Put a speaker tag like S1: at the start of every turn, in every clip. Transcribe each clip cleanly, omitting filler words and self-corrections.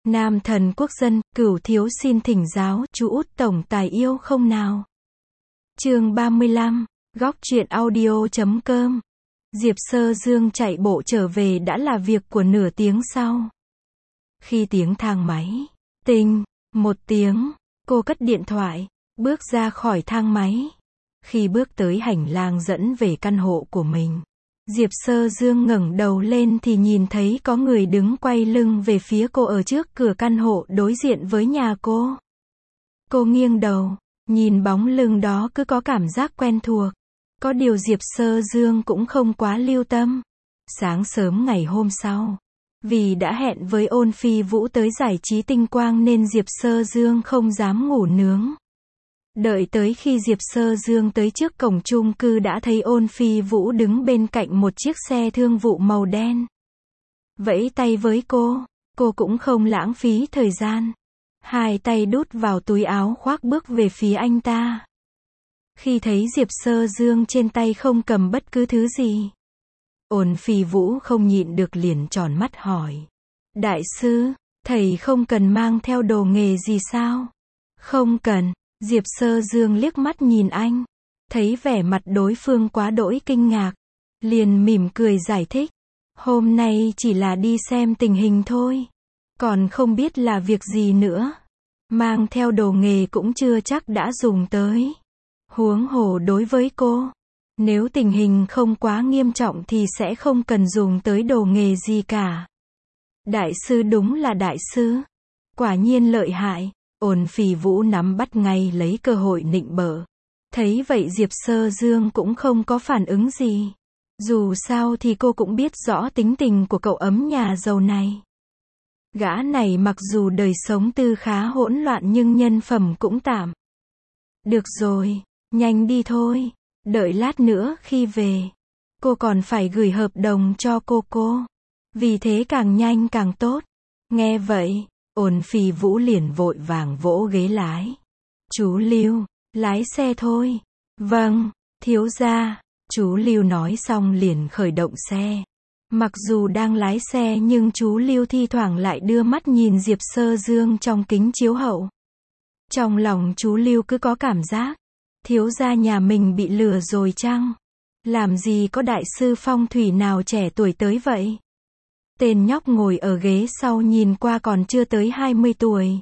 S1: Nam thần quốc dân, Cửu thiếu xin thỉnh giáo, chú út tổng tài yêu không nào? Chương 35, góc truyện audio.com. Diệp Sơ Dương chạy bộ trở về đã là việc của nửa tiếng sau. Khi tiếng thang máy, tinh, một tiếng, cô cất điện thoại, bước ra khỏi thang máy. Khi bước tới hành lang dẫn về căn hộ của mình, Diệp Sơ Dương ngẩng đầu lên thì nhìn thấy có người đứng quay lưng về phía cô ở trước cửa căn hộ đối diện với nhà cô. Cô nghiêng đầu, nhìn bóng lưng đó cứ có cảm giác quen thuộc. Có điều Diệp Sơ Dương cũng không quá lưu tâm. Sáng sớm ngày hôm sau, vì đã hẹn với Ôn Phi Vũ tới giải trí tinh quang nên Diệp Sơ Dương không dám ngủ nướng. Đợi tới khi Diệp Sơ Dương tới trước cổng chung cư đã thấy Ôn Phi Vũ đứng bên cạnh một chiếc xe thương vụ màu đen. Vẫy tay với cô cũng không lãng phí thời gian. Hai tay đút vào túi áo khoác bước về phía anh ta. Khi thấy Diệp Sơ Dương trên tay không cầm bất cứ thứ gì, Ôn Phi Vũ không nhịn được liền tròn mắt hỏi. Đại sư, thầy không cần mang theo đồ nghề gì sao? Không cần. Diệp Sơ Dương liếc mắt nhìn anh, thấy vẻ mặt đối phương quá đỗi kinh ngạc, liền mỉm cười giải thích. Hôm nay chỉ là đi xem tình hình thôi, còn không biết là việc gì nữa. Mang theo đồ nghề cũng chưa chắc đã dùng tới. Huống hồ đối với cô, nếu tình hình không quá nghiêm trọng thì sẽ không cần dùng tới đồ nghề gì cả. Đại sư đúng là đại sư, quả nhiên lợi hại. Ôn Phi Vũ nắm bắt ngay lấy cơ hội nịnh bợ. Thấy vậy Diệp Sơ Dương cũng không có phản ứng gì. Dù sao thì cô cũng biết rõ tính tình của cậu ấm nhà giàu này. Gã này mặc dù đời sống tư khá hỗn loạn nhưng nhân phẩm cũng tạm. Được rồi, nhanh đi thôi. Đợi lát nữa khi về, cô còn phải gửi hợp đồng cho cô. Vì thế càng nhanh càng tốt. Nghe vậy, Ôn Phi Vũ liền vội vàng vỗ ghế lái. Chú Lưu, lái xe thôi. Vâng, thiếu gia. Chú Lưu nói xong liền khởi động xe. Mặc dù đang lái xe nhưng chú Lưu thi thoảng lại đưa mắt nhìn Diệp Sơ Dương trong kính chiếu hậu. Trong lòng chú Lưu cứ có cảm giác, thiếu gia nhà mình bị lừa rồi chăng? Làm gì có đại sư phong thủy nào trẻ tuổi tới vậy? Tên nhóc ngồi ở ghế sau nhìn qua còn chưa tới 20 tuổi.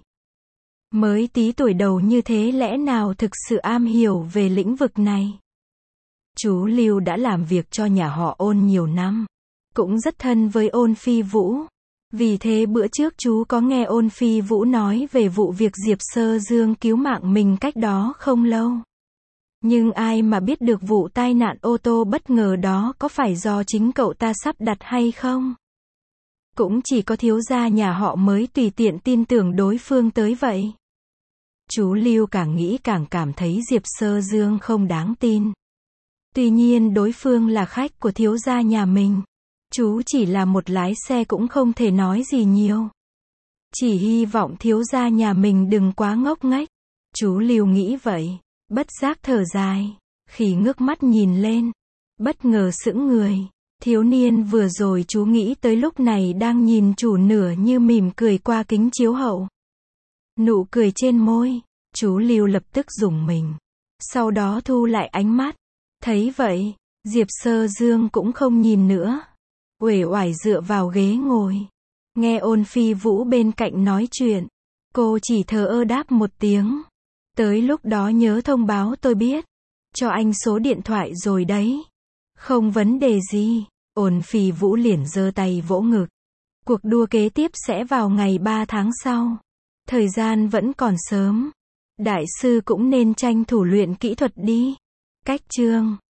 S1: Mới tí tuổi đầu như thế lẽ nào thực sự am hiểu về lĩnh vực này? Chú Lưu đã làm việc cho nhà họ Ôn nhiều năm, cũng rất thân với Ôn Phi Vũ. Vì thế bữa trước chú có nghe Ôn Phi Vũ nói về vụ việc Diệp Sơ Dương cứu mạng mình cách đó không lâu. Nhưng ai mà biết được vụ tai nạn ô tô bất ngờ đó có phải do chính cậu ta sắp đặt hay không? Cũng chỉ có thiếu gia nhà họ mới tùy tiện tin tưởng đối phương tới vậy. Chú Lưu càng nghĩ càng cảm thấy Diệp Sơ Dương không đáng tin. Tuy nhiên đối phương là khách của thiếu gia nhà mình. Chú chỉ là một lái xe cũng không thể nói gì nhiều. Chỉ hy vọng thiếu gia nhà mình đừng quá ngốc nghếch. Chú Lưu nghĩ vậy, bất giác thở dài. Khi ngước mắt nhìn lên, bất ngờ sững người. Thiếu niên vừa rồi chú nghĩ tới lúc này đang nhìn chủ nửa như mỉm cười qua kính chiếu hậu. Nụ cười trên môi, chú Lưu lập tức rùng mình. Sau đó thu lại ánh mắt. Thấy vậy, Diệp Sơ Dương cũng không nhìn nữa. Uể oải dựa vào ghế ngồi. Nghe Ôn Phi Vũ bên cạnh nói chuyện. Cô chỉ thờ ơ đáp một tiếng. Tới lúc đó nhớ thông báo tôi biết. Cho anh số điện thoại rồi đấy. Không vấn đề gì. Ôn Phi Vũ liền giơ tay vỗ ngực. Cuộc đua kế tiếp sẽ vào ngày 3 tháng sau. Thời gian vẫn còn sớm. Đại sư cũng nên tranh thủ luyện kỹ thuật đi. Cách chương